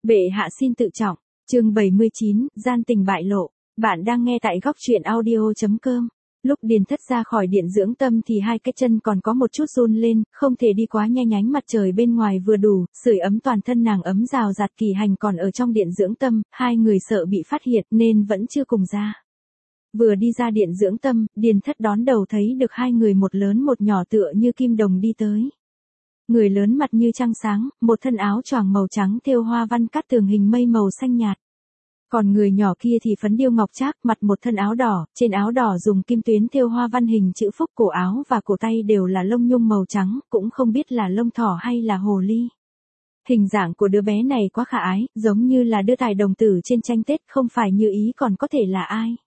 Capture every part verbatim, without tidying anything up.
Bệ hạ xin tự trọng. Chương bảy mươi chín, gian tình bại lộ. Bạn đang nghe tại góc truyện audio chấm com. Lúc Điền Thất ra khỏi điện dưỡng tâm thì hai cái chân còn có một chút run lên, không thể đi quá nhanh, ánh mặt trời bên ngoài vừa đủ, sưởi ấm toàn thân nàng, ấm rào rạt. Kỳ Hành còn ở trong điện dưỡng tâm, hai người sợ bị phát hiện nên vẫn chưa cùng ra. Vừa đi ra điện dưỡng tâm, Điền Thất đón đầu thấy được hai người, một lớn một nhỏ tựa như kim đồng đi tới. Người lớn mặt như trăng sáng, một thân áo choàng màu trắng thêu hoa văn cát tường hình mây màu xanh nhạt. Còn người nhỏ kia thì phấn điêu ngọc trác, mặt một thân áo đỏ, trên áo đỏ dùng kim tuyến thêu hoa văn hình chữ phúc, cổ áo và cổ tay đều là lông nhung màu trắng, cũng không biết là lông thỏ hay là hồ ly. Hình dạng của đứa bé này quá khả ái, giống như là đưa tài đồng tử trên tranh Tết, không phải Như Ý còn có thể là ai.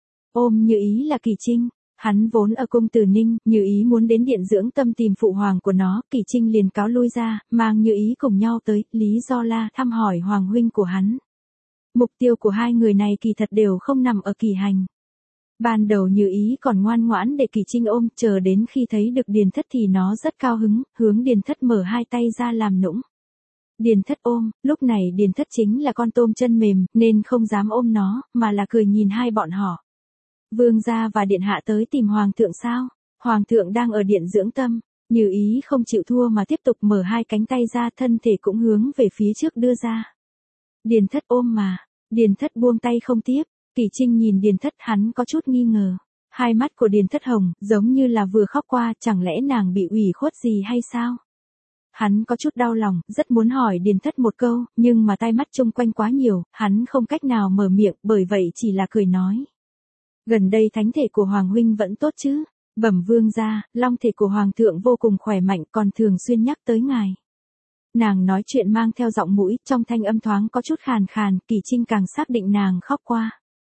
Ôm Như Ý là Kỳ Trinh. Hắn vốn ở cung Từ Ninh, Như Ý muốn đến điện dưỡng tâm tìm phụ hoàng của nó, Kỳ Trinh liền cáo lui ra, mang Như Ý cùng nhau tới, lý do là thăm hỏi hoàng huynh của hắn. Mục tiêu của hai người này kỳ thật đều không nằm ở Kỳ Hành. Ban đầu Như Ý còn ngoan ngoãn để Kỳ Trinh ôm, chờ đến khi thấy được Điền Thất thì nó rất cao hứng, hướng Điền Thất mở hai tay ra làm nũng. Điền Thất ôm, lúc này Điền Thất chính là con tôm chân mềm, nên không dám ôm nó, mà là cười nhìn hai bọn họ. Vương gia và điện hạ tới tìm hoàng thượng sao? Hoàng thượng đang ở điện dưỡng tâm. Như Ý không chịu thua mà tiếp tục mở hai cánh tay ra, thân thể cũng hướng về phía trước đưa ra. Điền Thất ôm mà. Điền Thất buông tay không tiếp. Kỳ Trinh nhìn Điền Thất, hắn có chút nghi ngờ. Hai mắt của Điền Thất hồng, giống như là vừa khóc qua, chẳng lẽ nàng bị ủy khuất gì hay sao? Hắn có chút đau lòng, rất muốn hỏi Điền Thất một câu, nhưng mà tai mắt chung quanh quá nhiều, hắn không cách nào mở miệng, bởi vậy chỉ là cười nói. Gần đây thánh thể của Hoàng huynh vẫn tốt chứ? Bẩm vương gia, long thể của Hoàng thượng vô cùng khỏe mạnh, còn thường xuyên nhắc tới ngài. Nàng nói chuyện mang theo giọng mũi, trong thanh âm thoáng có chút khàn khàn, Kỳ Trinh càng xác định nàng khóc qua.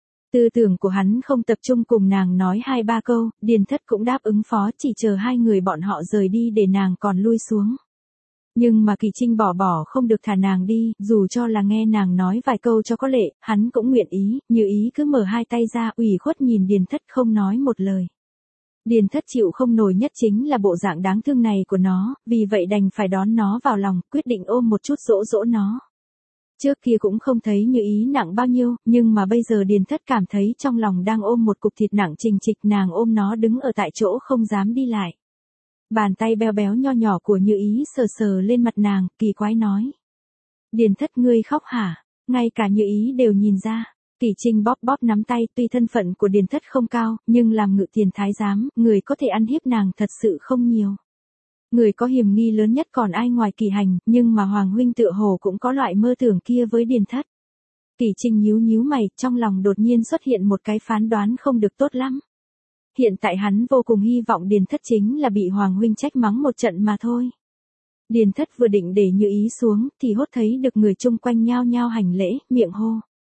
Tư tưởng của hắn không tập trung cùng nàng nói hai ba câu, Điền Thất cũng đáp ứng phó, chỉ chờ hai người bọn họ rời đi để nàng còn lui xuống. Nhưng mà Kỳ Trinh bỏ bỏ không được thả nàng đi, dù cho là nghe nàng nói vài câu cho có lệ, hắn cũng nguyện ý. Như Ý cứ mở hai tay ra, ủy khuất nhìn Điền Thất không nói một lời. Điền Thất chịu không nổi nhất chính là bộ dạng đáng thương này của nó, vì vậy đành phải đón nó vào lòng, quyết định ôm một chút dỗ dỗ nó. Trước kia cũng không thấy Như Ý nặng bao nhiêu, nhưng mà bây giờ Điền Thất cảm thấy trong lòng đang ôm một cục thịt nặng trình trịch, nàng ôm nó đứng ở tại chỗ không dám đi lại. Bàn tay béo béo nho nhỏ của Như Ý sờ sờ lên mặt nàng, kỳ quái nói. Điền Thất, ngươi khóc hả? Ngay cả Như Ý đều nhìn ra. Kỳ Trinh bóp bóp nắm tay, tuy thân phận của Điền Thất không cao, nhưng làm ngự tiền thái giám, người có thể ăn hiếp nàng thật sự không nhiều. Người có hiểm nghi lớn nhất còn ai ngoài Kỳ Hành, nhưng mà Hoàng huynh tựa hồ cũng có loại mơ tưởng kia với Điền Thất. Kỳ Trinh nhíu nhíu mày, trong lòng đột nhiên xuất hiện một cái phán đoán không được tốt lắm. Hiện tại hắn vô cùng hy vọng Điền Thất chính là bị Hoàng huynh trách mắng một trận mà thôi. Điền Thất vừa định để Như Ý xuống, thì hốt thấy được người chung quanh nhao nhao hành lễ, miệng hô.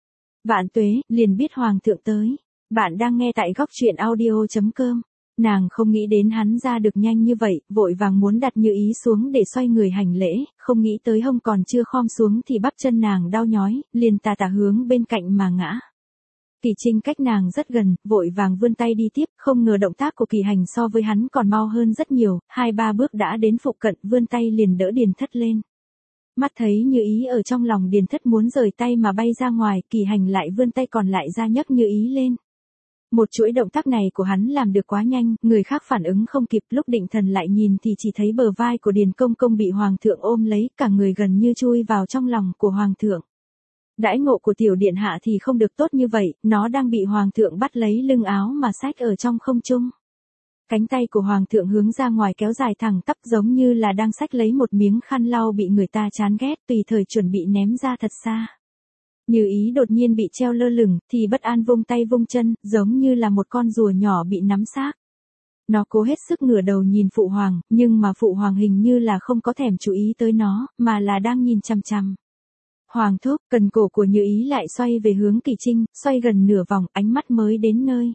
Vạn tuế, liền biết Hoàng thượng tới. Bạn đang nghe tại góc truyện audio chấm com. Nàng không nghĩ đến hắn ra được nhanh như vậy, vội vàng muốn đặt Như Ý xuống để xoay người hành lễ, không nghĩ tới hông còn chưa khom xuống thì bắp chân nàng đau nhói, liền tà tà hướng bên cạnh mà ngã. Kỳ Trinh cách nàng rất gần, vội vàng vươn tay đi tiếp, không ngờ động tác của Kỳ Hành so với hắn còn mau hơn rất nhiều, hai ba bước đã đến phụ cận, vươn tay liền đỡ Điền Thất lên. Mắt thấy Như Ý ở trong lòng Điền Thất muốn rời tay mà bay ra ngoài, Kỳ Hành lại vươn tay còn lại ra nhấc Như Ý lên. Một chuỗi động tác này của hắn làm được quá nhanh, người khác phản ứng không kịp, lúc định thần lại nhìn thì chỉ thấy bờ vai của Điền Công Công bị Hoàng thượng ôm lấy, cả người gần như chui vào trong lòng của Hoàng thượng. Đãi ngộ của tiểu điện hạ thì không được tốt như vậy, nó đang bị Hoàng thượng bắt lấy lưng áo mà xách ở trong không trung. Cánh tay của Hoàng thượng hướng ra ngoài kéo dài thẳng tắp, giống như là đang xách lấy một miếng khăn lau bị người ta chán ghét, tùy thời chuẩn bị ném ra thật xa. Như Ý đột nhiên bị treo lơ lửng, thì bất an vung tay vung chân, giống như là một con rùa nhỏ bị nắm xác. Nó cố hết sức ngửa đầu nhìn Phụ Hoàng, nhưng mà Phụ Hoàng hình như là không có thèm chú ý tới nó, mà là đang nhìn chằm chằm. Hoàng thúc, cần cổ của Như Ý lại xoay về hướng Kỳ Trinh, xoay gần nửa vòng, ánh mắt mới đến nơi.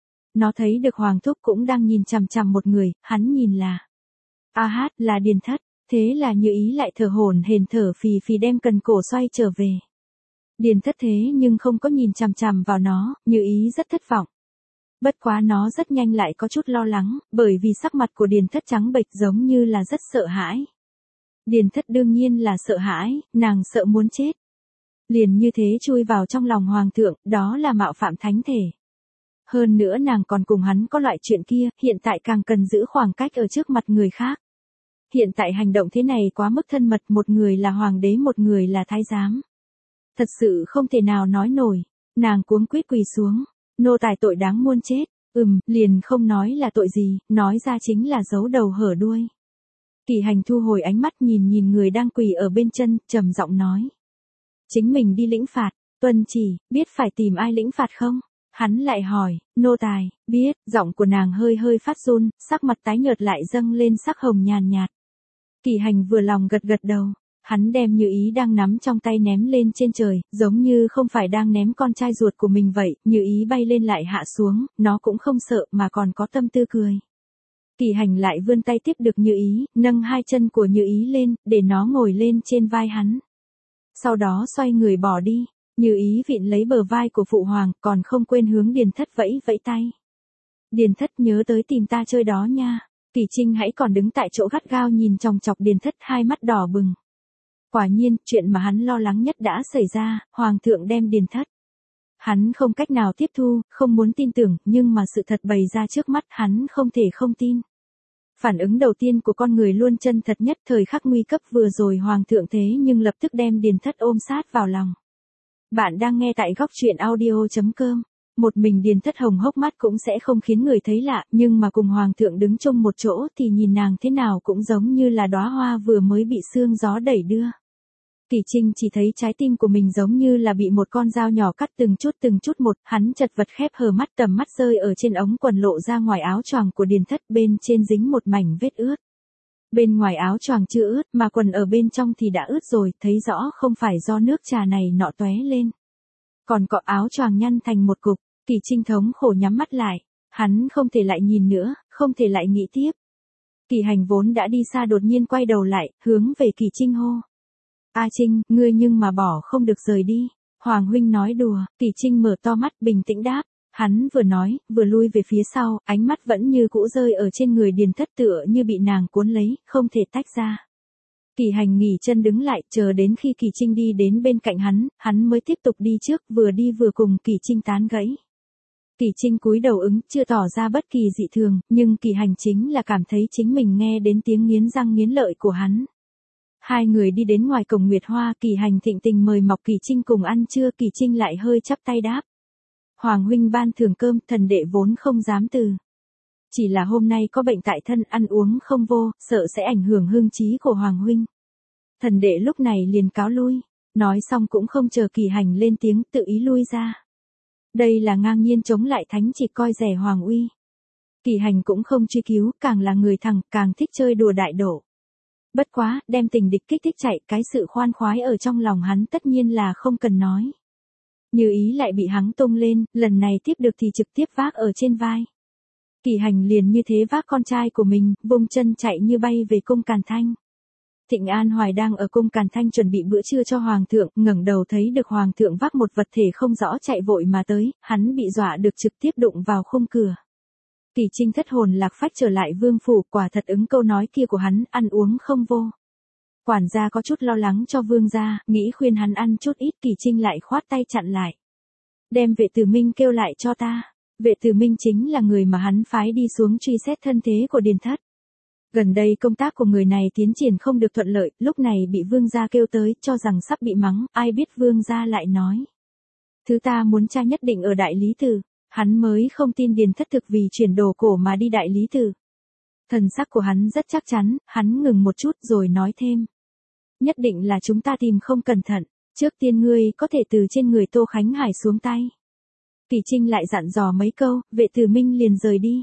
Nó thấy được Hoàng thúc cũng đang nhìn chằm chằm một người, hắn nhìn là. A hát, là Điền Thất, thế là Như Ý lại thở hổn hển thở phì phì đem cần cổ xoay trở về. Điền Thất thế nhưng không có nhìn chằm chằm vào nó, Như Ý rất thất vọng. Bất quá nó rất nhanh lại có chút lo lắng, bởi vì sắc mặt của Điền Thất trắng bệch giống như là rất sợ hãi. Điền Thất đương nhiên là sợ hãi, nàng sợ muốn chết. Liền như thế chui vào trong lòng hoàng thượng, đó là mạo phạm thánh thể. Hơn nữa nàng còn cùng hắn có loại chuyện kia, hiện tại càng cần giữ khoảng cách ở trước mặt người khác. Hiện tại hành động thế này quá mức thân mật, một người là hoàng đế một người là thái giám. Thật sự không thể nào nói nổi, nàng cuống quýt quỳ xuống, nô tài tội đáng muôn chết, ừm, liền không nói là tội gì, nói ra chính là giấu đầu hở đuôi. Kỳ Hành thu hồi ánh mắt nhìn nhìn người đang quỳ ở bên chân, trầm giọng nói. Chính mình đi lĩnh phạt, tuân chỉ, biết phải tìm ai lĩnh phạt không? Hắn lại hỏi, nô tài, biết, giọng của nàng hơi hơi phát run, sắc mặt tái nhợt lại dâng lên sắc hồng nhàn nhạt. Kỳ Hành vừa lòng gật gật đầu, hắn đem Như Ý đang nắm trong tay ném lên trên trời, giống như không phải đang ném con trai ruột của mình vậy, Như Ý bay lên lại hạ xuống, nó cũng không sợ mà còn có tâm tư cười. Kỳ Hành lại vươn tay tiếp được Như Ý, nâng hai chân của Như Ý lên, để nó ngồi lên trên vai hắn. Sau đó xoay người bỏ đi, Như Ý vịn lấy bờ vai của phụ hoàng, còn không quên hướng Điền Thất vẫy vẫy tay. Điền Thất nhớ tới tìm ta chơi đó nha. Kỳ Trinh hãy còn đứng tại chỗ gắt gao nhìn chòng chọc Điền Thất, hai mắt đỏ bừng. Quả nhiên, chuyện mà hắn lo lắng nhất đã xảy ra, hoàng thượng đem Điền Thất. Hắn không cách nào tiếp thu, không muốn tin tưởng, nhưng mà sự thật bày ra trước mắt, hắn không thể không tin. Phản ứng đầu tiên của con người luôn chân thật nhất, thời khắc nguy cấp vừa rồi hoàng thượng thế nhưng lập tức đem Điền Thất ôm sát vào lòng. Bạn đang nghe tại góc truyện audio chấm com. Một mình Điền Thất hồng hốc mắt cũng sẽ không khiến người thấy lạ, nhưng mà cùng hoàng thượng đứng chung một chỗ thì nhìn nàng thế nào cũng giống như là đóa hoa vừa mới bị sương gió đẩy đưa. Kỳ Trinh chỉ thấy trái tim của mình giống như là bị một con dao nhỏ cắt từng chút từng chút một, hắn chật vật khép hờ mắt, tầm mắt rơi ở trên ống quần lộ ra ngoài áo choàng của Điền Thất, bên trên dính một mảnh vết ướt. Bên ngoài áo choàng chưa ướt, mà quần ở bên trong thì đã ướt rồi, thấy rõ không phải do nước trà này nọ tóe lên. Còn cọ áo choàng nhăn thành một cục, Kỳ Trinh thống khổ nhắm mắt lại, hắn không thể lại nhìn nữa, không thể lại nghĩ tiếp. Kỳ Hành vốn đã đi xa đột nhiên quay đầu lại, hướng về Kỳ Trinh hô. A Trinh, ngươi nhưng mà bỏ không được rời đi. Hoàng huynh nói đùa, Kỳ Trinh mở to mắt bình tĩnh đáp. Hắn vừa nói, vừa lui về phía sau, ánh mắt vẫn như cũ rơi ở trên người Điền Thất, tựa như bị nàng cuốn lấy, không thể tách ra. Kỳ Hành nghỉ chân đứng lại, chờ đến khi Kỳ Trinh đi đến bên cạnh hắn, hắn mới tiếp tục đi trước, vừa đi vừa cùng Kỳ Trinh tán gẫy. Kỳ Trinh cúi đầu ứng, chưa tỏ ra bất kỳ dị thường, nhưng Kỳ Hành chính là cảm thấy chính mình nghe đến tiếng nghiến răng nghiến lợi của hắn. Hai người đi đến ngoài cổng Nguyệt Hoa, Kỳ Hành thịnh tình mời mọc Kỳ Trinh cùng ăn trưa, Kỳ Trinh lại hơi chắp tay đáp. Hoàng huynh ban thưởng cơm, thần đệ vốn không dám từ. Chỉ là hôm nay có bệnh tại thân, ăn uống không vô, sợ sẽ ảnh hưởng hương trí của Hoàng huynh. Thần đệ lúc này liền cáo lui, nói xong cũng không chờ Kỳ Hành lên tiếng, tự ý lui ra. Đây là ngang nhiên chống lại thánh chỉ, coi rẻ Hoàng uy. Kỳ Hành cũng không truy cứu, càng là người thẳng, càng thích chơi đùa đại độ. Bất quá, đem tình địch kích thích chạy, cái sự khoan khoái ở trong lòng hắn tất nhiên là không cần nói. Như Ý lại bị hắn tung lên, lần này tiếp được thì trực tiếp vác ở trên vai. Kỳ Hành liền như thế vác con trai của mình, vung chân chạy như bay về cung Càn Thanh. Thịnh An Hoài đang ở cung Càn Thanh chuẩn bị bữa trưa cho hoàng thượng, ngẩng đầu thấy được hoàng thượng vác một vật thể không rõ chạy vội mà tới, hắn bị dọa được trực tiếp đụng vào khung cửa. Kỳ Trinh thất hồn lạc phách trở lại vương phủ, quả thật ứng câu nói kia của hắn, ăn uống không vô. Quản gia có chút lo lắng cho vương gia, nghĩ khuyên hắn ăn chút ít, Kỳ Trinh lại khoát tay chặn lại. Đem Vệ Tử Minh kêu lại cho ta. Vệ Tử Minh chính là người mà hắn phái đi xuống truy xét thân thế của Điền Thất. Gần đây công tác của người này tiến triển không được thuận lợi, lúc này bị vương gia kêu tới, cho rằng sắp bị mắng, ai biết vương gia lại nói. Thứ ta muốn tra nhất định ở Đại Lý Tự. Hắn mới không tin Điền Thất thực vì chuyển đồ cổ mà đi Đại Lý Tự. Thần sắc của hắn rất chắc chắn, hắn ngừng một chút rồi nói thêm. Nhất định là chúng ta tìm không cẩn thận, trước tiên ngươi có thể từ trên người Tô Khánh Hải xuống tay. Kỳ Trinh lại dặn dò mấy câu, Vệ Tử Minh liền rời đi.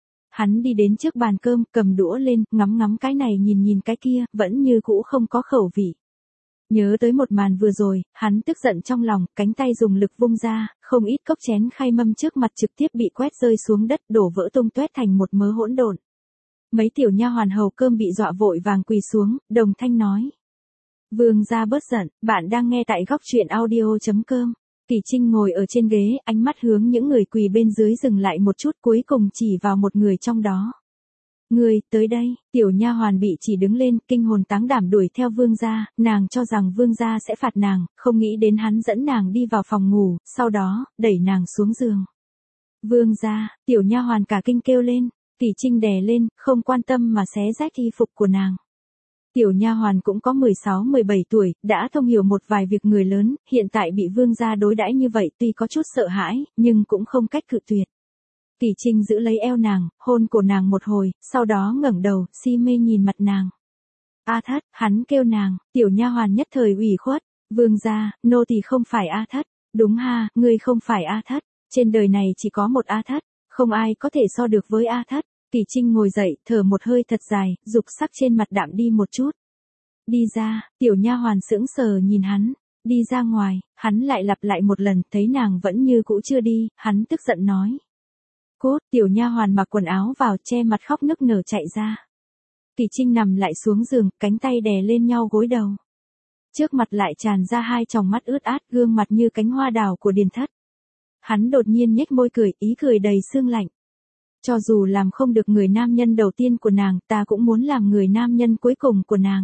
Hắn đi đến trước bàn cơm, cầm đũa lên, ngắm ngắm cái này nhìn nhìn cái kia, vẫn như cũ không có khẩu vị. Nhớ tới một màn vừa rồi, hắn tức giận trong lòng, cánh tay dùng lực vung ra, không ít cốc chén khay mâm trước mặt trực tiếp bị quét rơi xuống đất, đổ vỡ tung tóe thành một mớ hỗn độn. Mấy tiểu nha hoàn hầu cơm bị dọa vội vàng quỳ xuống, đồng thanh nói. Vương gia bớt giận, bạn đang nghe tại góc truyện audio chấm com. Kỳ Trinh ngồi ở trên ghế, ánh mắt hướng những người quỳ bên dưới dừng lại một chút, cuối cùng chỉ vào một người trong đó. Ngươi, tới đây, tiểu nha hoàn bị chỉ đứng lên, kinh hồn táng đảm đuổi theo vương gia, nàng cho rằng vương gia sẽ phạt nàng, không nghĩ đến hắn dẫn nàng đi vào phòng ngủ, sau đó, đẩy nàng xuống giường. Vương gia, tiểu nha hoàn cả kinh kêu lên, Tỷ Trinh đè lên, không quan tâm mà xé rách y phục của nàng. Tiểu nha hoàn cũng có mười sáu mười bảy tuổi, đã thông hiểu một vài việc người lớn, hiện tại bị vương gia đối đãi như vậy tuy có chút sợ hãi, nhưng cũng không cách cự tuyệt. Tỷ Trinh giữ lấy eo nàng, hôn cổ nàng một hồi, sau đó ngẩng đầu, si mê nhìn mặt nàng. A Thất, hắn kêu nàng, tiểu nha hoàn nhất thời ủy khuất, vương gia, nô tỳ không phải A Thất, đúng ha, ngươi không phải A Thất, trên đời này chỉ có một A Thất, không ai có thể so được với A Thất. Tỷ Trinh ngồi dậy, thở một hơi thật dài, dục sắc trên mặt đạm đi một chút. Đi ra, tiểu nha hoàn sững sờ nhìn hắn, đi ra ngoài, hắn lại lặp lại một lần, thấy nàng vẫn như cũ chưa đi, hắn tức giận nói. Cốt, tiểu nha hoàn mặc quần áo vào, che mặt khóc nức nở chạy ra. Tỷ Trinh nằm lại xuống giường, cánh tay đè lên nhau gối đầu. Trước mặt lại tràn ra hai tròng mắt ướt át, gương mặt như cánh hoa đào của Điền Thất. Hắn đột nhiên nhếch môi cười, ý cười đầy sương lạnh. Cho dù làm không được người nam nhân đầu tiên của nàng, ta cũng muốn làm người nam nhân cuối cùng của nàng.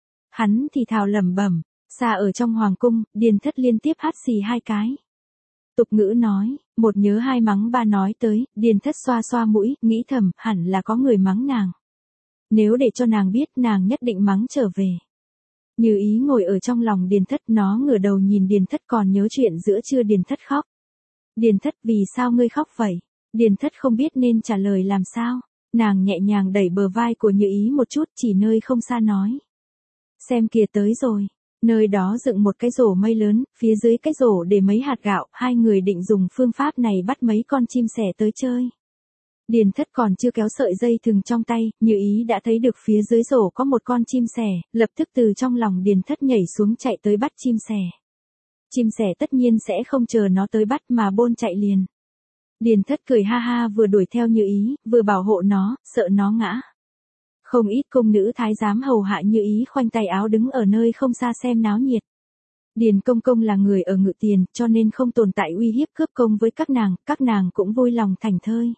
Hắn thì thào lẩm bẩm, xa ở trong hoàng cung, Điền Thất liên tiếp hắt xì hai cái. Tục ngữ nói, một nhớ hai mắng ba nói tới, Điền Thất xoa xoa mũi, nghĩ thầm, hẳn là có người mắng nàng. Nếu để cho nàng biết, nàng nhất định mắng trở về. Như ý ngồi ở trong lòng Điền Thất, nó ngửa đầu nhìn Điền Thất, còn nhớ chuyện giữa trưa Điền Thất khóc. Điền Thất, vì sao ngươi khóc vậy? Điền Thất không biết nên trả lời làm sao, nàng nhẹ nhàng đẩy bờ vai của Như ý một chút, chỉ nơi không xa nói. Xem kìa, tới rồi, nơi đó dựng một cái rổ mây lớn, phía dưới cái rổ để mấy hạt gạo, hai người định dùng phương pháp này bắt mấy con chim sẻ tới chơi. Điền Thất còn chưa kéo sợi dây thừng trong tay, Như ý đã thấy được phía dưới rổ có một con chim sẻ, lập tức từ trong lòng Điền Thất nhảy xuống chạy tới bắt chim sẻ. Chim sẻ tất nhiên sẽ không chờ nó tới bắt mà bôn chạy liền. Điền Thất cười ha ha, vừa đuổi theo Như ý, vừa bảo hộ nó, sợ nó ngã. Không ít cung nữ thái giám hầu hạ Như ý khoanh tay áo đứng ở nơi không xa xem náo nhiệt. Điền công công là người ở Ngự Tiền, cho nên không tồn tại uy hiếp cướp công với các nàng, các nàng cũng vui lòng thành thơi.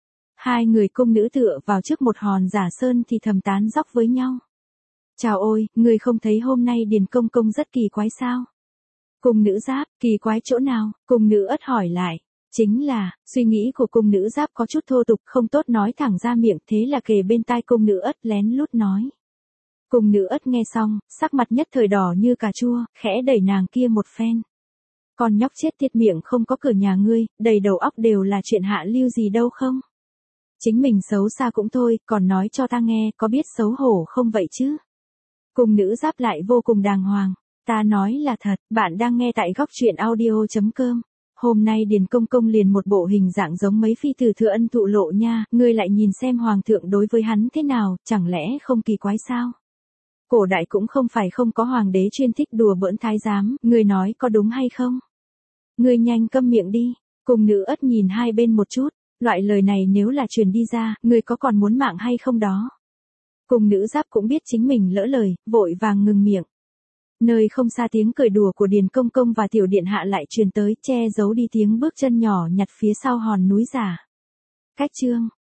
Hai người cung nữ tựa vào trước một hòn giả sơn thì thầm tán dóc với nhau. Chào ôi, người không thấy hôm nay Điền công công rất kỳ quái sao? Cung nữ Giáp, kỳ quái chỗ nào? Cung nữ Ất hỏi lại. Chính là, suy nghĩ của cung nữ Giáp có chút thô tục, không tốt nói thẳng ra miệng, thế là kề bên tai cung nữ Ất lén lút nói. Cung nữ Ất nghe xong, sắc mặt nhất thời đỏ như cà chua, khẽ đẩy nàng kia một phen. Con nhóc chết tiệt, miệng không có cửa nhà ngươi, đầy đầu óc đều là chuyện hạ lưu gì đâu không? Chính mình xấu xa cũng thôi, còn nói cho ta nghe, có biết xấu hổ không vậy chứ? Cung nữ Giáp lại vô cùng đàng hoàng. Ta nói là thật, bạn đang nghe tại góc truyện audio chấm com. Hôm nay Điền công công liền một bộ hình dạng giống mấy phi tử thừa ân thụ lộ nha, ngươi lại nhìn xem hoàng thượng đối với hắn thế nào, chẳng lẽ không kỳ quái sao? Cổ đại cũng không phải không có hoàng đế chuyên thích đùa bỡn thái giám, ngươi nói có đúng hay không? Ngươi nhanh câm miệng đi. Cung nữ Ất nhìn hai bên một chút, loại lời này nếu là truyền đi ra, ngươi có còn muốn mạng hay không đó? Cung nữ Giáp cũng biết chính mình lỡ lời, vội vàng ngừng miệng. Nơi không xa tiếng cười đùa của Điền công công và tiểu điện hạ lại truyền tới, che giấu đi tiếng bước chân nhỏ nhặt phía sau hòn núi giả. Cách chương